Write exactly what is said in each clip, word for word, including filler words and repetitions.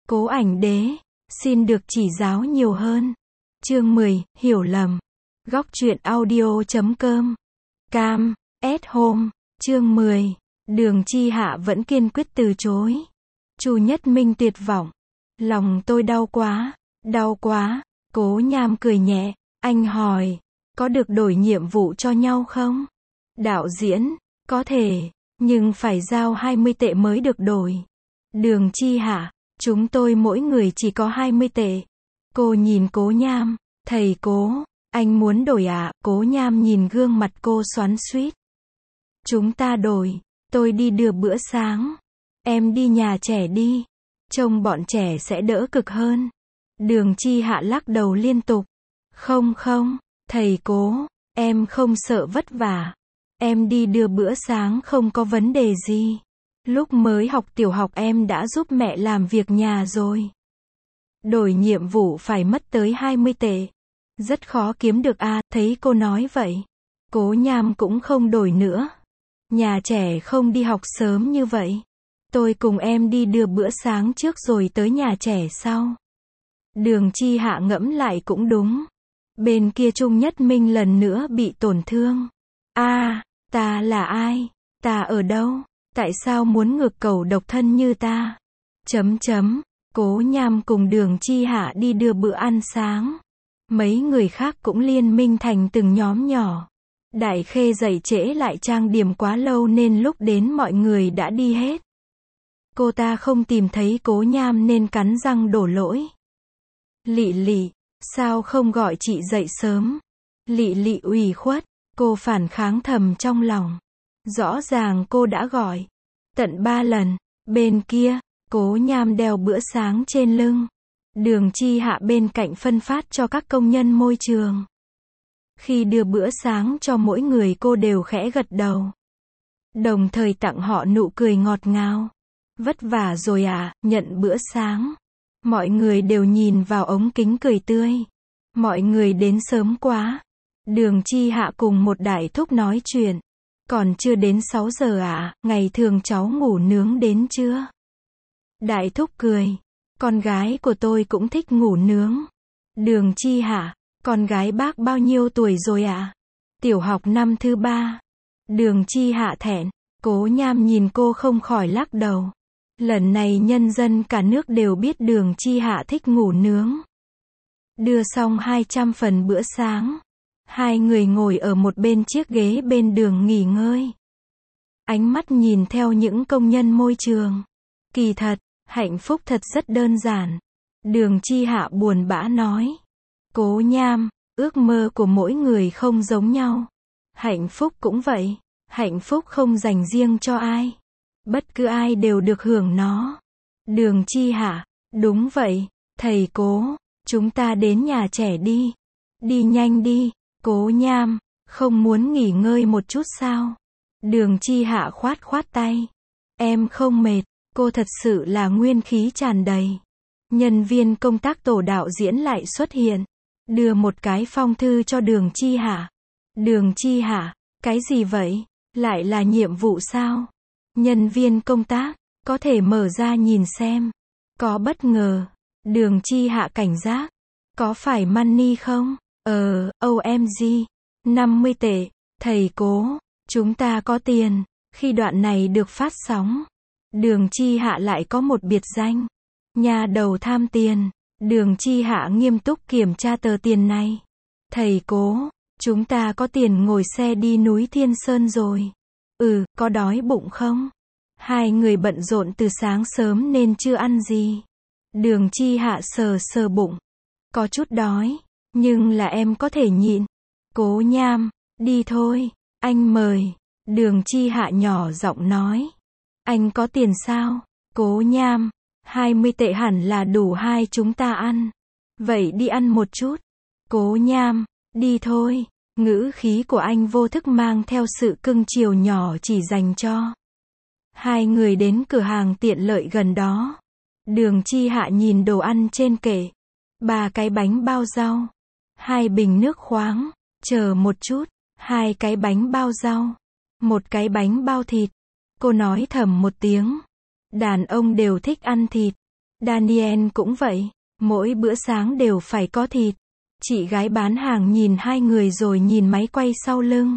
Cố Ảnh Đế, xin được chỉ giáo nhiều hơn. Chương mười, hiểu lầm. Góc truyện audio chấm com. Cam, at home. Chương mười. Đường Chi Hạ vẫn kiên quyết từ chối. Chu Nhất Minh tuyệt vọng. Lòng tôi đau quá, đau quá. Cố Nham cười nhẹ, anh hỏi, có được đổi nhiệm vụ cho nhau không? Đạo diễn, có thể, nhưng phải giao hai mươi tệ mới được đổi. Đường Chi Hạ, chúng tôi mỗi người chỉ có hai mươi tệ. Cô nhìn Cố Nham, thầy Cố, anh muốn đổi à? Cố Nham nhìn gương mặt cô xoắn xuýt. Chúng ta đổi, tôi đi đưa bữa sáng. Em đi nhà trẻ đi. Trông bọn trẻ sẽ đỡ cực hơn. Đường Chi Hạ lắc đầu liên tục. Không không, thầy Cố, em không sợ vất vả. Em đi đưa bữa sáng không có vấn đề gì. Lúc mới học tiểu học em đã giúp mẹ làm việc nhà rồi. Đổi nhiệm vụ phải mất tới hai mươi tệ. Rất khó kiếm được à, thấy cô nói vậy. Cố Nham cũng không đổi nữa. Nhà trẻ không đi học sớm như vậy. Tôi cùng em đi đưa bữa sáng trước rồi tới nhà trẻ sau. Đường Chi Hạ ngẫm lại cũng đúng. Bên kia Trung Nhất Minh lần nữa bị tổn thương. A, à, ta là ai? Ta ở đâu? Tại sao muốn ngược cầu độc thân như ta? Chấm chấm. Cố Nham cùng Đường Chi Hạ đi đưa bữa ăn sáng. Mấy người khác cũng liên minh thành từng nhóm nhỏ. Đại Khê dậy trễ lại trang điểm quá lâu nên lúc đến mọi người đã đi hết. Cô ta không tìm thấy Cố Nham nên cắn răng đổ lỗi. Lị Lị, sao không gọi chị dậy sớm? Lị Lị ủy khuất, cô phản kháng thầm trong lòng. Rõ ràng cô đã gọi tận ba lần. Bên kia, Cố Nham đeo bữa sáng trên lưng. Đường Chi Hạ bên cạnh phân phát cho các công nhân môi trường. Khi đưa bữa sáng cho mỗi người cô đều khẽ gật đầu. Đồng thời tặng họ nụ cười ngọt ngào. Vất vả rồi à, nhận bữa sáng. Mọi người đều nhìn vào ống kính cười tươi. Mọi người đến sớm quá. Đường Chi Hạ cùng một đại thúc nói chuyện. Còn chưa đến sáu giờ à, ngày thường cháu ngủ nướng đến chưa? Đại thúc cười. Con gái của tôi cũng thích ngủ nướng. Đường Chi Hạ, con gái bác bao nhiêu tuổi rồi ạ? À? Tiểu học năm thứ ba. Đường Chi Hạ thẹn. Cố Nham nhìn cô không khỏi lắc đầu. Lần này nhân dân cả nước đều biết Đường Chi Hạ thích ngủ nướng. Đưa xong hai trăm phần bữa sáng. Hai người ngồi ở một bên chiếc ghế bên đường nghỉ ngơi. Ánh mắt nhìn theo những công nhân môi trường. Kỳ thật, hạnh phúc thật rất đơn giản. Đường Chi Hạ buồn bã nói. Cố Nham, ước mơ của mỗi người không giống nhau. Hạnh phúc cũng vậy. Hạnh phúc không dành riêng cho ai. Bất cứ ai đều được hưởng nó. Đường Chi Hạ, đúng vậy, thầy Cố, chúng ta đến nhà trẻ đi. Đi nhanh đi. Cố Nham, không muốn nghỉ ngơi một chút sao? Đường Chi Hạ khoát khoát tay. Em không mệt, cô thật sự là nguyên khí tràn đầy. Nhân viên công tác tổ đạo diễn lại xuất hiện. Đưa một cái phong thư cho Đường Chi Hạ. Đường Chi Hạ, cái gì vậy? Lại là nhiệm vụ sao? Nhân viên công tác, có thể mở ra nhìn xem. Có bất ngờ. Đường Chi Hạ cảnh giác. Có phải money không? Ờ, o em giê. năm mươi tệ. Thầy Cố, chúng ta có tiền. Khi đoạn này được phát sóng, Đường Chi Hạ lại có một biệt danh. Nhà đầu tham tiền. Đường Chi Hạ nghiêm túc kiểm tra tờ tiền này. Thầy Cố, chúng ta có tiền ngồi xe đi núi Thiên Sơn rồi. Ừ, có đói bụng không? Hai người bận rộn từ sáng sớm nên chưa ăn gì. Đường Chi Hạ sờ sờ bụng. Có chút đói, nhưng là em có thể nhịn. Cố Nham, đi thôi, anh mời. Đường Chi Hạ nhỏ giọng nói. Anh có tiền sao? Cố Nham, hai mươi tệ hẳn là đủ hai chúng ta ăn. Vậy đi ăn một chút. Cố Nham, đi thôi. Ngữ khí của anh vô thức mang theo sự cưng chiều nhỏ chỉ dành cho. Hai người đến cửa hàng tiện lợi gần đó. Đường Chi Hạ nhìn đồ ăn trên kệ. Ba cái bánh bao rau. Hai bình nước khoáng. Chờ một chút. Hai cái bánh bao rau. Một cái bánh bao thịt. Cô nói thầm một tiếng. Đàn ông đều thích ăn thịt. Daniel cũng vậy, mỗi bữa sáng đều phải có thịt. Chị gái bán hàng nhìn hai người rồi nhìn máy quay sau lưng.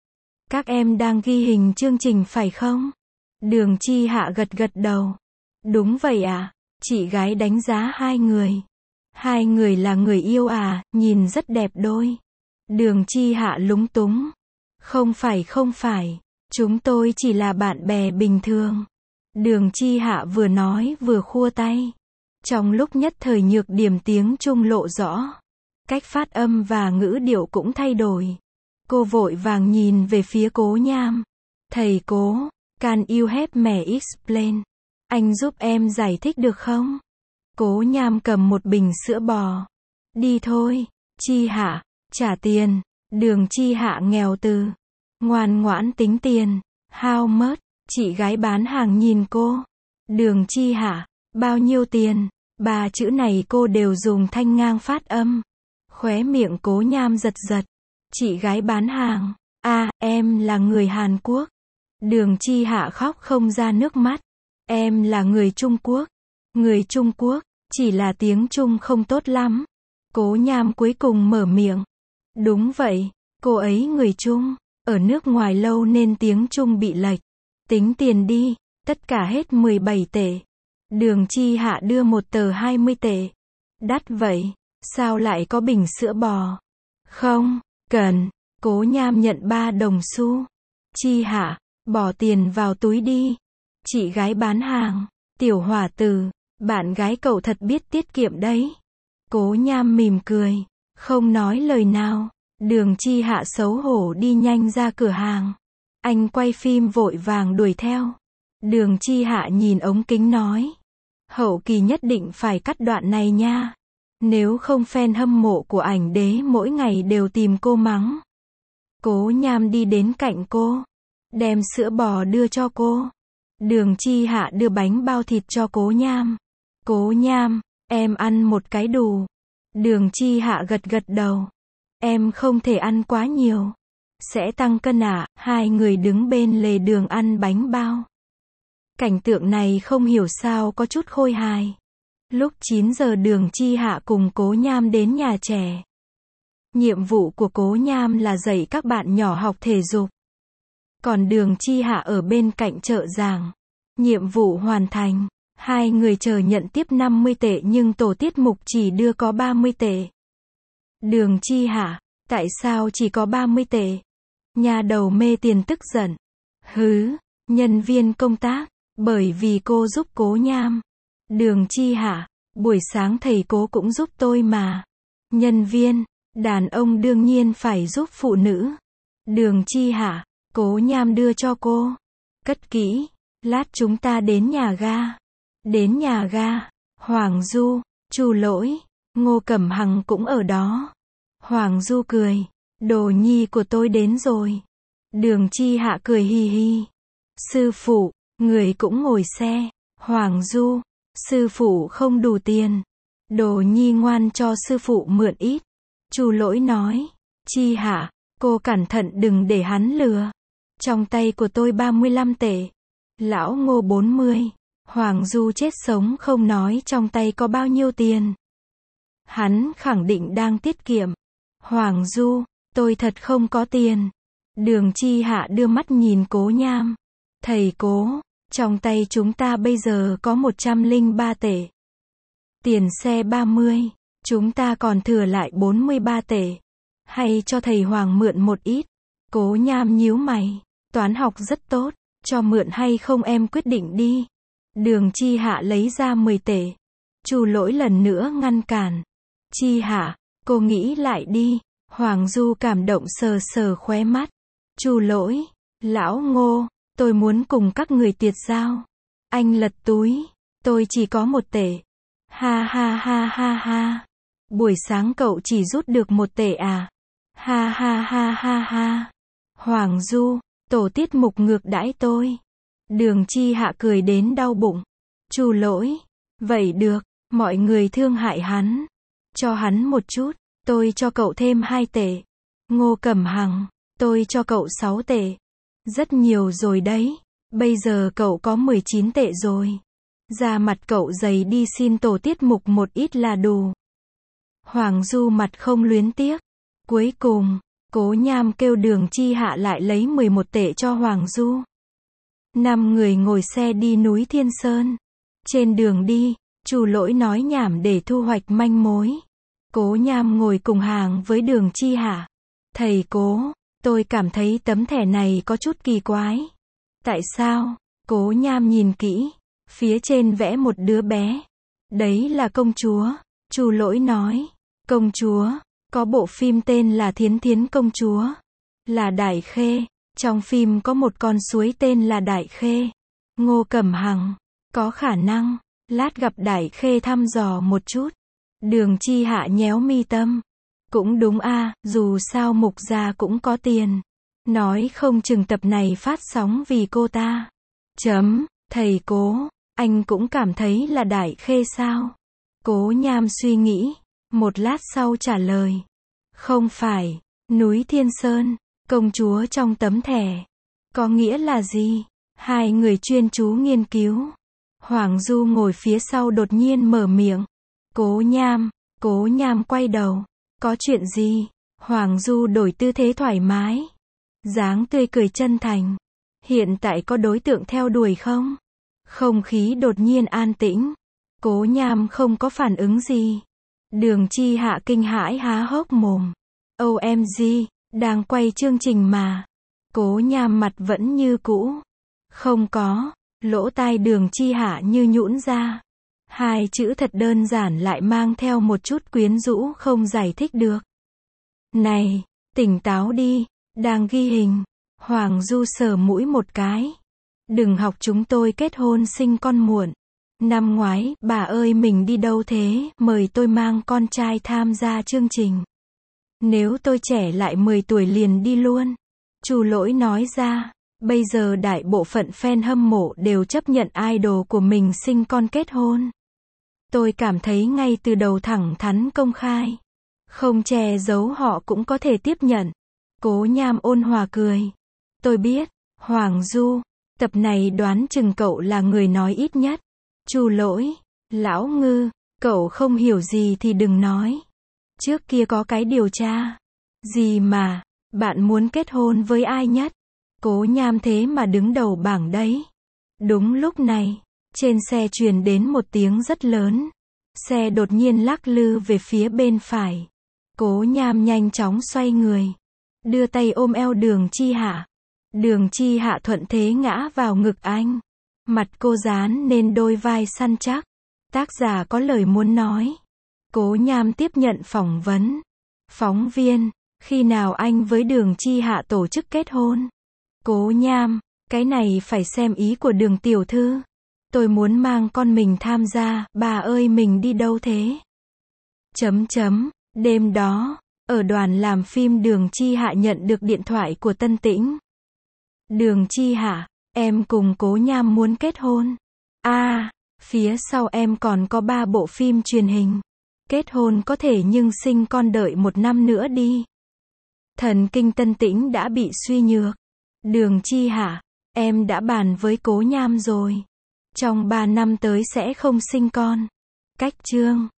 Các em đang ghi hình chương trình phải không? Đường Chi Hạ gật gật đầu. Đúng vậy ạ. Chị gái đánh giá hai người. Hai người là người yêu à, nhìn rất đẹp đôi. Đường Chi Hạ lúng túng. Không phải không phải, chúng tôi chỉ là bạn bè bình thường. Đường Chi Hạ vừa nói vừa khua tay. Trong lúc nhất thời nhược điểm tiếng Trung lộ rõ. Cách phát âm và ngữ điệu cũng thay đổi. Cô vội vàng nhìn về phía Cố Nham. Thầy Cố, can you help me explain? Anh giúp em giải thích được không? Cố Nham cầm một bình sữa bò. Đi thôi, Chi Hạ, trả tiền. Đường Chi Hạ nghèo từ. Ngoan ngoãn tính tiền. How much? Chị gái bán hàng nhìn cô. Đường Chi Hạ, bao nhiêu tiền? Ba chữ này cô đều dùng thanh ngang phát âm. Khóe miệng Cố Nham giật giật. Chị gái bán hàng. À, em là người Hàn Quốc. Đường Chi Hạ khóc không ra nước mắt. Em là người Trung Quốc. Người Trung Quốc, chỉ là tiếng Trung không tốt lắm. Cố Nham cuối cùng mở miệng. Đúng vậy, cô ấy người Trung, ở nước ngoài lâu nên tiếng Trung bị lệch. Tính tiền đi, tất cả hết mười bảy tệ. Đường Chi Hạ đưa một tờ hai mươi tệ. Đắt vậy, sao lại có bình sữa bò? Không, cần. Cố Nham nhận ba đồng xu. Chi Hạ, bỏ tiền vào túi đi. Chị gái bán hàng. Tiểu Hỏa Tử, bạn gái cậu thật biết tiết kiệm đấy. Cố Nham mỉm cười, không nói lời nào. Đường Chi Hạ xấu hổ đi nhanh ra cửa hàng. Anh quay phim vội vàng đuổi theo. Đường Chi Hạ nhìn ống kính nói. Hậu kỳ nhất định phải cắt đoạn này nha. Nếu không fan hâm mộ của ảnh đế mỗi ngày đều tìm cô mắng. Cố Nham đi đến cạnh cô. Đem sữa bò đưa cho cô. Đường Chi Hạ đưa bánh bao thịt cho Cố Nham. Cố Nham, em ăn một cái đủ. Đường Chi Hạ gật gật đầu. Em không thể ăn quá nhiều. Sẽ tăng cân à? Hai người đứng bên lề đường ăn bánh bao. Cảnh tượng này không hiểu sao có chút khôi hài. Lúc chín giờ Đường Chi Hạ cùng Cố Nham đến nhà trẻ. Nhiệm vụ của Cố Nham là dạy các bạn nhỏ học thể dục. Còn Đường Chi Hạ ở bên cạnh trợ giảng. Nhiệm vụ hoàn thành. Hai người chờ nhận tiếp năm mươi tệ nhưng tổ tiết mục chỉ đưa có ba mươi tệ. Đường Chi Hạ, tại sao chỉ có ba mươi tệ? Nhà đầu mê tiền tức giận. Hứ, nhân viên công tác, bởi vì cô giúp Cố Nham. Đường Chi Hạ, buổi sáng thầy Cố cũng giúp tôi mà. Nhân viên, đàn ông đương nhiên phải giúp phụ nữ. Đường Chi Hạ, Cố Nham đưa cho cô. Cất kỹ, lát chúng ta đến nhà ga. Đến nhà ga, Hoàng Du, Chu Lỗi, Ngô Cẩm Hằng cũng ở đó. Hoàng Du cười, đồ nhi của tôi đến rồi. Đường Chi Hạ cười hì hì. Sư phụ, người cũng ngồi xe. Hoàng Du, sư phụ không đủ tiền. Đồ nhi ngoan cho sư phụ mượn ít. Chu Lỗi nói, Chi Hạ, cô cẩn thận đừng để hắn lừa. Trong tay của tôi ba mươi lăm tệ. Lão Ngô bốn mươi. Hoàng Du chết sống không nói trong tay có bao nhiêu tiền. Hắn khẳng định đang tiết kiệm. Hoàng Du, tôi thật không có tiền. Đường Chi Hạ đưa mắt nhìn Cố Nham. Thầy Cố, trong tay chúng ta bây giờ có một trăm lẻ ba tệ. Tiền xe ba mươi, chúng ta còn thừa lại bốn mươi ba tệ. Hay cho thầy Hoàng mượn một ít. Cố Nham nhíu mày. Toán học rất tốt, cho mượn hay không em quyết định đi. Đường Chi Hạ lấy ra mười tệ. Chu Lỗi lần nữa ngăn cản. Chi Hạ, cô nghĩ lại đi. Hoàng Du cảm động sờ sờ khóe mắt. Chu Lỗi, lão Ngô, tôi muốn cùng các người tiệt giao. Anh lật túi. Tôi chỉ có một tệ. Ha ha ha ha ha. Buổi sáng cậu chỉ rút được một tệ à? Ha ha ha ha ha. Hoàng Du, tổ tiết mục ngược đãi tôi. Đường Chi Hạ cười đến đau bụng. Chu Lỗi, vậy được, mọi người thương hại hắn. Cho hắn một chút, tôi cho cậu thêm hai tệ. Ngô Cẩm Hằng, tôi cho cậu sáu tệ. Rất nhiều rồi đấy, bây giờ cậu có mười chín tệ rồi. Da mặt cậu dày đi xin tổ tiết mục một ít là đủ. Hoàng Du mặt không luyến tiếc. Cuối cùng, Cố Nham kêu Đường Chi Hạ lại lấy mười một tệ cho Hoàng Du. Năm người ngồi xe đi núi Thiên Sơn. Trên đường đi, Chu Lỗi nói nhảm để thu hoạch manh mối. Cố Nham ngồi cùng hàng với Đường Chi Hạ. Thầy Cố, tôi cảm thấy tấm thẻ này có chút kỳ quái. Tại sao? Cố Nham nhìn kỹ. Phía trên vẽ một đứa bé. Đấy là công chúa. Chu Lỗi nói. Công chúa. Có bộ phim tên là Thiến Thiến Công Chúa. Là Đại Khê. Trong phim có một con suối tên là Đại Khê. Ngô Cẩm Hằng. Có khả năng. Lát gặp Đại Khê thăm dò một chút. Đường Chi Hạ nhéo mi tâm. Cũng đúng a, dù sao Mục gia cũng có tiền. Nói không chừng tập này phát sóng vì cô ta. Chấm, thầy Cố, anh cũng cảm thấy là Đại Khê sao? Cố Nham suy nghĩ, một lát sau trả lời. Không phải, núi Thiên Sơn, công chúa trong tấm thẻ. Có nghĩa là gì? Hai người chuyên chú nghiên cứu. Hoàng Du ngồi phía sau đột nhiên mở miệng. Cố Nham, Cố Nham quay đầu. Có chuyện gì? Hoàng Du đổi tư thế thoải mái. Dáng tươi cười chân thành. Hiện tại có đối tượng theo đuổi không? Không khí đột nhiên an tĩnh. Cố Nham không có phản ứng gì. Đường Chi Hạ kinh hãi há hốc mồm. O M G, đang quay chương trình mà. Cố Nham mặt vẫn như cũ. Không có. Lỗ tai Đường Chi Hạ như nhũn ra. Hai chữ thật đơn giản lại mang theo một chút quyến rũ không giải thích được. Này, tỉnh táo đi, đang ghi hình. Hoàng Du sờ mũi một cái. Đừng học chúng tôi kết hôn sinh con muộn. Năm ngoái, bà ơi mình đi đâu thế, mời tôi mang con trai tham gia chương trình. Nếu tôi trẻ lại mười tuổi liền đi luôn. Chu Lỗi nói ra, bây giờ đại bộ phận fan hâm mộ đều chấp nhận idol của mình sinh con kết hôn. Tôi cảm thấy ngay từ đầu thẳng thắn công khai. Không che giấu họ cũng có thể tiếp nhận. Cố Nham ôn hòa cười. Tôi biết, Hoàng Du, tập này đoán chừng cậu là người nói ít nhất. Chu Lỗi, Lão Ngư, cậu không hiểu gì thì đừng nói. Trước kia có cái điều tra. Gì mà, bạn muốn kết hôn với ai nhất? Cố Nham thế mà đứng đầu bảng đấy. Đúng lúc này, trên xe truyền đến một tiếng rất lớn. Xe đột nhiên lắc lư về phía bên phải. Cố Nham nhanh chóng xoay người. Đưa tay ôm eo Đường Chi Hạ. Đường Chi Hạ thuận thế ngã vào ngực anh. Mặt cô dán nên đôi vai săn chắc. Tác giả có lời muốn nói. Cố Nham tiếp nhận phỏng vấn. Phóng viên, khi nào anh với Đường Chi Hạ tổ chức kết hôn? Cố Nham, cái này phải xem ý của Đường tiểu thư. Tôi muốn mang con mình tham gia, bà ơi mình đi đâu thế? Chấm chấm, đêm đó, ở đoàn làm phim Đường Chi Hạ nhận được điện thoại của Tân Tĩnh. Đường Chi Hạ, em cùng Cố Nham muốn kết hôn. A, à, phía sau em còn có ba bộ phim truyền hình. Kết hôn có thể nhưng sinh con đợi một năm nữa đi. Thần kinh Tân Tĩnh đã bị suy nhược. Đường Chi Hạ, em đã bàn với Cố Nham rồi. Trong ba năm tới sẽ không sinh con. Cách chương